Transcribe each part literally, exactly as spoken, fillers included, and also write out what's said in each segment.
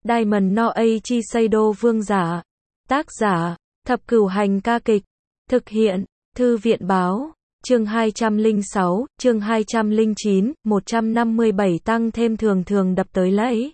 Diamond no Eiichi Seido Vương giả. Tác giả, Thập Cửu Hành ca kịch. Thực hiện, Thư viện báo. Chương hai trăm lẻ sáu, chương hai trăm lẻ chín, một trăm năm mươi bảy tăng thêm thường thường đập tới lẫy.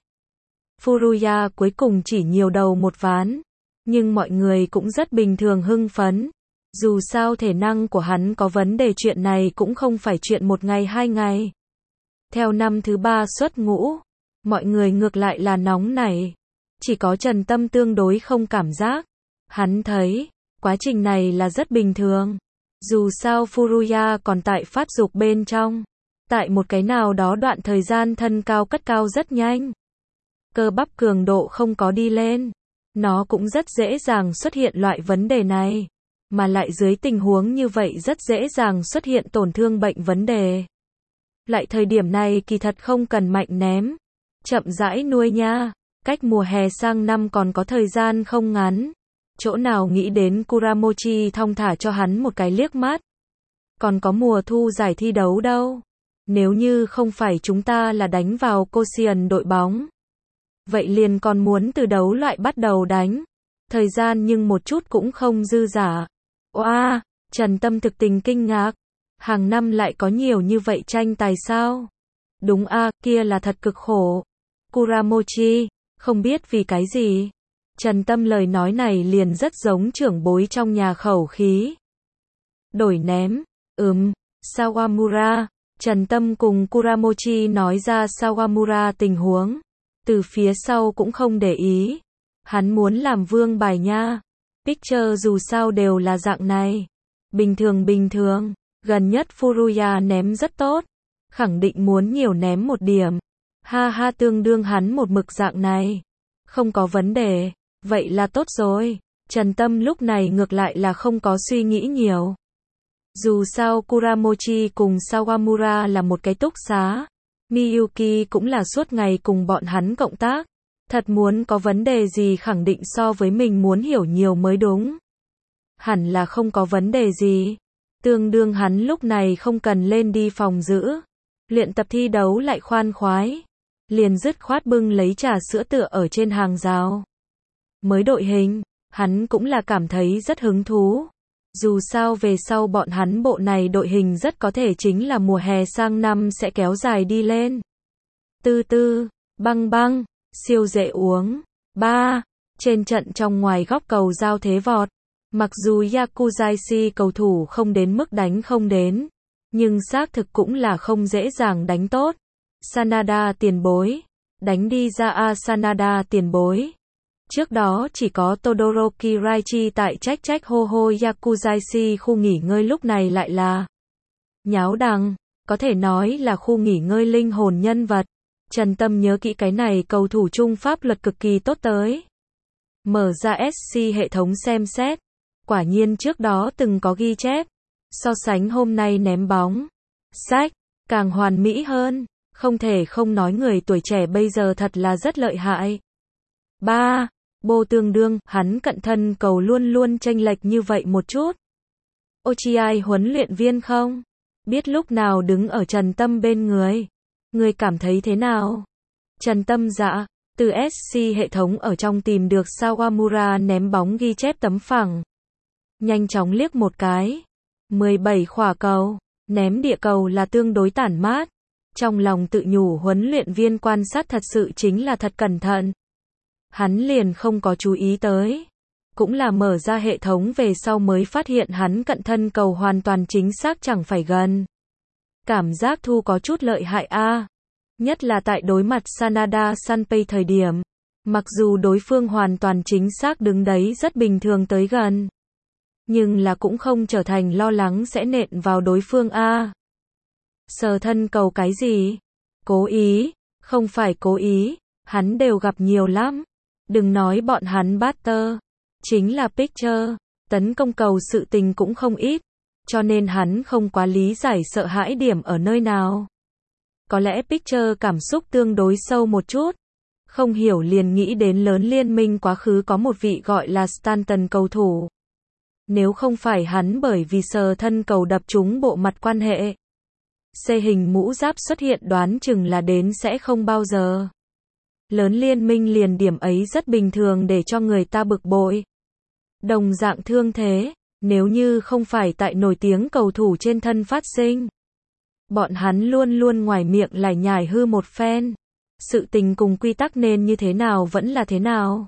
Furuya cuối cùng chỉ nhiều đầu một ván. Nhưng mọi người cũng rất bình thường hưng phấn. Dù sao thể năng của hắn có vấn đề, chuyện này cũng không phải chuyện một ngày hai ngày. Theo năm thứ ba xuất ngũ, mọi người ngược lại là nóng nảy. Chỉ có Trần Tâm tương đối không cảm giác. Hắn thấy, quá trình này là rất bình thường. Dù sao Furuya còn tại phát dục bên trong. Tại một cái nào đó đoạn thời gian thân cao cất cao rất nhanh. Cơ bắp cường độ không có đi lên. Nó cũng rất dễ dàng xuất hiện loại vấn đề này. Mà lại dưới tình huống như vậy rất dễ dàng xuất hiện tổn thương bệnh vấn đề. Lại thời điểm này kỳ thật không cần mạnh ném. Chậm rãi nuôi nha. Cách mùa hè sang năm còn có thời gian không ngắn. Chỗ nào nghĩ đến Kuramochi thong thả cho hắn một cái liếc mắt. Còn có mùa thu giải thi đấu đâu. Nếu như không phải chúng ta là đánh vào Koshien đội bóng. Vậy liền còn muốn từ đấu loại bắt đầu đánh. Thời gian nhưng một chút cũng không dư dả. Oa, Trần Tâm thực tình kinh ngạc. Hàng năm lại có nhiều như vậy tranh tài sao? Đúng a, kia là thật cực khổ. Kuramochi, không biết vì cái gì. Trần Tâm lời nói này liền rất giống trưởng bối trong nhà khẩu khí. Đổi ném, ừm, Sawamura. Trần Tâm cùng Kuramochi nói ra Sawamura tình huống. Từ phía sau cũng không để ý. Hắn muốn làm vương bài nha. Picture dù sao đều là dạng này. Bình thường bình thường. Gần nhất Furuya ném rất tốt. Khẳng định muốn nhiều ném một điểm. Ha ha, tương đương hắn một mực dạng này. Không có vấn đề. Vậy là tốt rồi. Trần Tâm lúc này ngược lại là không có suy nghĩ nhiều. Dù sao Kuramochi cùng Sawamura là một cái túc xá. Miyuki cũng là suốt ngày cùng bọn hắn cộng tác. Thật muốn có vấn đề gì khẳng định so với mình muốn hiểu nhiều mới đúng. Hẳn là không có vấn đề gì. Tương đương hắn lúc này không cần lên đi phòng giữ. Luyện tập thi đấu lại khoan khoái. Liền dứt khoát bưng lấy trà sữa tựa ở trên hàng rào. Mới đội hình, hắn cũng là cảm thấy rất hứng thú. Dù sao về sau bọn hắn bộ này đội hình rất có thể chính là mùa hè sang năm sẽ kéo dài đi lên. Tư tư, băng băng, siêu dễ uống. Ba, trên trận trong ngoài góc cầu giao thế vọt. Mặc dù Yakuzashi cầu thủ không đến mức đánh không đến, nhưng xác thực cũng là không dễ dàng đánh tốt. Sanada tiền bối, đánh đi ra a Sanada tiền bối. Trước đó chỉ có Todoroki Raichi tại trách trách hô hô Yakuzashi khu nghỉ ngơi, lúc này lại là nháo đằng, có thể nói là khu nghỉ ngơi linh hồn nhân vật. Trần Tâm nhớ kỹ cái này cầu thủ trung pháp luật cực kỳ tốt tới. Mở ra ét xê hệ thống xem xét. Quả nhiên trước đó từng có ghi chép. So sánh hôm nay ném bóng. Sách, càng hoàn mỹ hơn. Không thể không nói người tuổi trẻ bây giờ thật là rất lợi hại. Ba, Bô tương đương, hắn cận thân cầu luôn luôn chênh lệch như vậy một chút. Ochiai huấn luyện viên không? Biết lúc nào đứng ở Trần Tâm bên người. Người cảm thấy thế nào? Trần Tâm dạ, từ ét xê hệ thống ở trong tìm được Sawamura ném bóng ghi chép tấm phẳng. Nhanh chóng liếc một cái. mười bảy khỏa cầu, ném địa cầu là tương đối tản mát. Trong lòng tự nhủ huấn luyện viên quan sát thật sự chính là thật cẩn thận. Hắn liền không có chú ý tới. Cũng là mở ra hệ thống về sau mới phát hiện hắn cận thân cầu hoàn toàn chính xác chẳng phải gần. Cảm giác thu có chút lợi hại a. Nhất là tại đối mặt Sanada Sanpei thời điểm. Mặc dù đối phương hoàn toàn chính xác đứng đấy rất bình thường tới gần. Nhưng là cũng không trở thành lo lắng sẽ nện vào đối phương a. Sờ thân cầu cái gì? Cố ý, không phải cố ý, hắn đều gặp nhiều lắm. Đừng nói bọn hắn batter, chính là pitcher, tấn công cầu sự tình cũng không ít, cho nên hắn không quá lý giải sợ hãi điểm ở nơi nào. Có lẽ pitcher cảm xúc tương đối sâu một chút, không hiểu liền nghĩ đến lớn liên minh quá khứ có một vị gọi là Stanton cầu thủ. Nếu không phải hắn bởi vì sờ thân cầu đập trúng bộ mặt quan hệ, C hình mũ giáp xuất hiện đoán chừng là đến sẽ không bao giờ. lớn liên minh liền điểm ấy rất bình thường để cho người ta bực bội. Đồng dạng thương thế, nếu như không phải tại nổi tiếng cầu thủ trên thân phát sinh, bọn hắn luôn luôn ngoài miệng lải nhải hư một phen. Sự tình cùng quy tắc nên như thế nào vẫn là thế nào.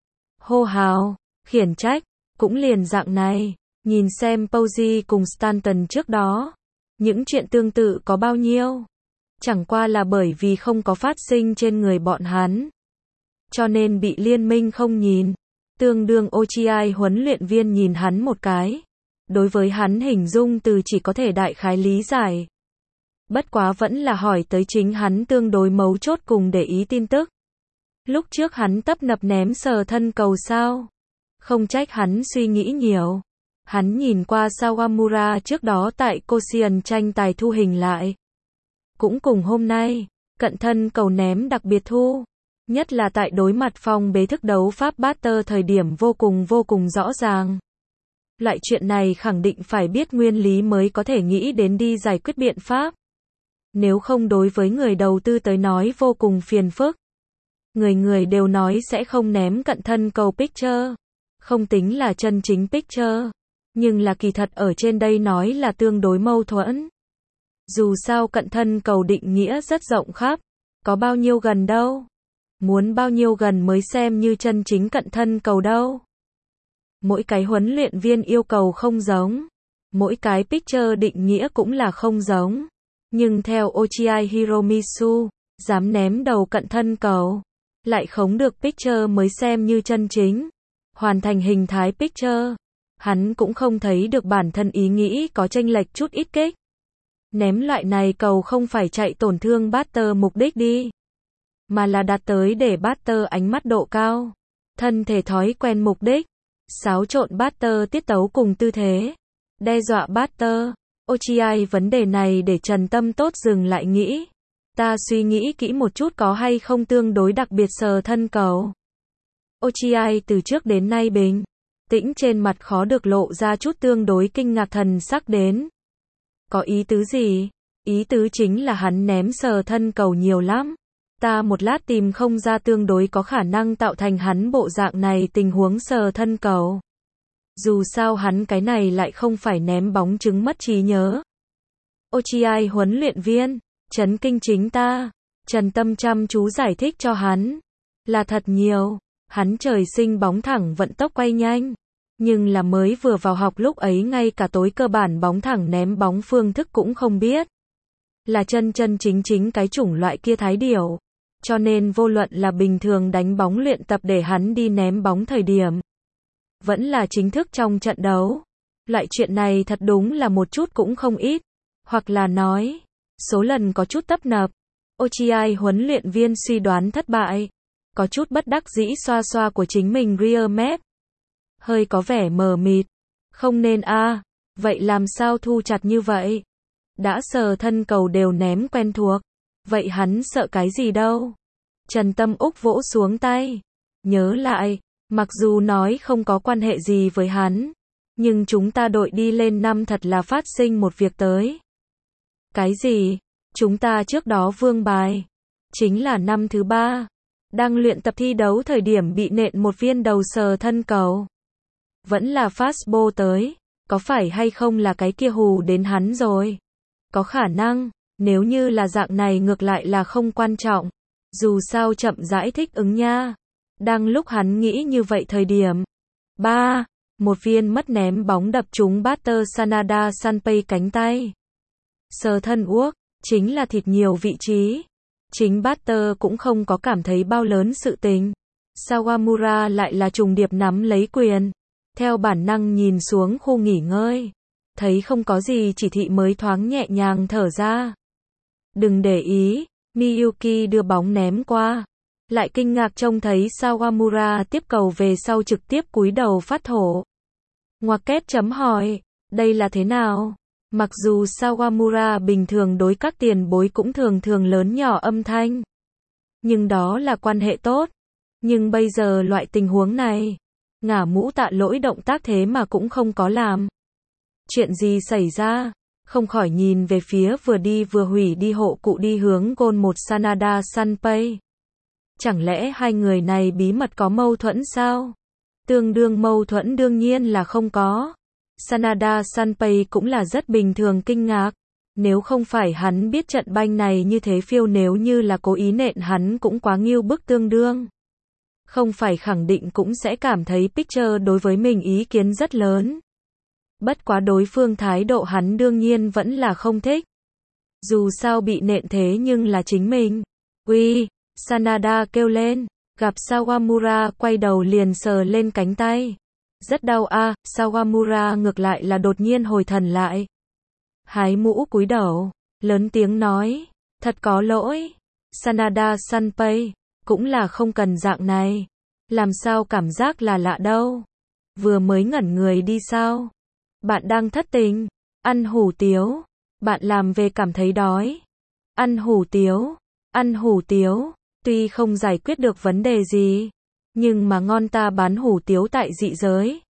Hô hào, khiển trách, cũng liền dạng này. Nhìn xem Posey cùng Stanton trước đó, những chuyện tương tự có bao nhiêu. Chẳng qua là bởi vì không có phát sinh trên người bọn hắn, cho nên bị liên minh không nhìn. Tương đương ô giê i huấn luyện viên nhìn hắn một cái. Đối với hắn hình dung từ chỉ có thể đại khái lý giải. Bất quá vẫn là hỏi tới chính hắn tương đối mấu chốt cùng để ý tin tức. Lúc trước hắn tấp nập ném sờ thân cầu sao. Không trách hắn suy nghĩ nhiều. Hắn nhìn qua Sawamura trước đó tại Koshien tranh tài thu hình lại. Cũng cùng hôm nay, cận thân cầu ném đặc biệt thu. Nhất là tại đối mặt phong bế thức đấu pháp batter thời điểm vô cùng vô cùng rõ ràng. Loại chuyện này khẳng định phải biết nguyên lý mới có thể nghĩ đến đi giải quyết biện pháp. Nếu không đối với người đầu tư tới nói vô cùng phiền phức. Người người đều nói sẽ không ném cận thân cầu pitcher. Không tính là chân chính pitcher. Nhưng là kỳ thật ở trên đây nói là tương đối mâu thuẫn. Dù sao cận thân cầu định nghĩa rất rộng khắp. Có bao nhiêu gần đâu. Muốn bao nhiêu gần mới xem như chân chính cận thân cầu đâu. Mỗi cái huấn luyện viên yêu cầu không giống. Mỗi cái pitcher định nghĩa cũng là không giống. Nhưng theo ô giê i Hiromitsu, dám ném đầu cận thân cầu, lại khống được pitcher mới xem như chân chính. Hoàn thành hình thái pitcher. Hắn cũng không thấy được bản thân ý nghĩ có chênh lệch chút ít kích. Ném loại này cầu không phải chạy tổn thương batter mục đích đi. Mà là đạt tới để batter ánh mắt độ cao. Thân thể thói quen mục đích. Xáo trộn batter tiết tấu cùng tư thế. Đe dọa batter. ô giê i vấn đề này để Trần Tâm tốt dừng lại nghĩ. Ta suy nghĩ kỹ một chút có hay không tương đối đặc biệt sờ thân cầu. ô giê i từ trước đến nay bình tĩnh trên mặt khó được lộ ra chút tương đối kinh ngạc thần sắc đến. Có ý tứ gì? Ý tứ chính là hắn ném sờ thân cầu nhiều lắm. Ta một lát tìm không ra tương đối có khả năng tạo thành hắn bộ dạng này tình huống sờ thân cầu. Dù sao hắn cái này lại không phải ném bóng chứng mất trí nhớ. ô giê i huấn luyện viên, chấn kinh chính ta. Trần Tâm chăm chú giải thích cho hắn. Là thật nhiều. Hắn trời sinh bóng thẳng vận tốc quay nhanh. Nhưng là mới vừa vào học lúc ấy ngay cả tối cơ bản bóng thẳng ném bóng phương thức cũng không biết. Là chân chân chính chính cái chủng loại kia thái điểu. Cho nên vô luận là bình thường đánh bóng luyện tập để hắn đi ném bóng thời điểm. Vẫn là chính thức trong trận đấu. Loại chuyện này thật đúng là một chút cũng không ít. Hoặc là nói, số lần có chút tấp nập. ô giê i huấn luyện viên suy đoán thất bại. Có chút bất đắc dĩ xoa xoa của chính mình rear map. Hơi có vẻ mờ mịt. Không nên a à, vậy làm sao thu chặt như vậy? Đã sờ thân cầu đều ném quen thuộc. Vậy hắn sợ cái gì đâu? Trần Tâm Úc vỗ xuống tay. Nhớ lại, mặc dù nói không có quan hệ gì với hắn. Nhưng chúng ta đội đi lên năm thật là phát sinh một việc tới. Cái gì? Chúng ta trước đó vương bài. Chính là năm thứ ba. Đang luyện tập thi đấu thời điểm bị nện một viên đầu sờ thân cầu. Vẫn là fastball tới. Có phải hay không là cái kia hù đến hắn rồi? Có khả năng. Nếu như là dạng này ngược lại là không quan trọng. Dù sao chậm rãi thích ứng nha. Đang lúc hắn nghĩ như vậy thời điểm. ba. Một viên mất ném bóng đập trúng batter Sanada Sanpei cánh tay. Sờ thân uốc. Chính là thịt nhiều vị trí. Chính batter cũng không có cảm thấy bao lớn sự tình. Sawamura lại là trùng điệp nắm lấy quyền. Theo bản năng nhìn xuống khu nghỉ ngơi. Thấy không có gì chỉ thị mới thoáng nhẹ nhàng thở ra. Đừng để ý, Miyuki đưa bóng ném qua. Lại kinh ngạc trông thấy Sawamura tiếp cầu về sau trực tiếp cúi đầu phát thổ. Ngoặc kép chấm hỏi, đây là thế nào? Mặc dù Sawamura bình thường đối các tiền bối cũng thường thường lớn nhỏ âm thanh. Nhưng đó là quan hệ tốt. Nhưng bây giờ loại tình huống này, ngả mũ tạ lỗi động tác thế mà cũng không có làm. Chuyện gì xảy ra? Không khỏi nhìn về phía vừa đi vừa hủy đi hộ cụ đi hướng gôn một Sanada Sanpei. Chẳng lẽ hai người này bí mật có mâu thuẫn sao? Tương đương mâu thuẫn đương nhiên là không có. Sanada Sanpei cũng là rất bình thường kinh ngạc. Nếu không phải hắn biết trận banh này như thế phiêu, nếu như là cố ý nện hắn cũng quá nghiêu bức tương đương. Không phải khẳng định cũng sẽ cảm thấy Picture đối với mình ý kiến rất lớn. Bất quá đối phương thái độ hắn đương nhiên vẫn là không thích. Dù sao bị nện thế nhưng là chính mình. Uy, Sanada kêu lên, gặp Sawamura quay đầu liền sờ lên cánh tay. Rất đau a, à, Sawamura ngược lại là đột nhiên hồi thần lại. Hái mũ cúi đầu, lớn tiếng nói, thật có lỗi. Sanada Sanpei, cũng là không cần dạng này. Làm sao cảm giác là lạ đâu. Vừa mới ngẩn người đi sao? Bạn đang thất tình, ăn hủ tiếu. Bạn làm về cảm thấy đói. Ăn hủ tiếu, ăn hủ tiếu, tuy không giải quyết được vấn đề gì, nhưng mà ngon ta bán hủ tiếu tại dị giới.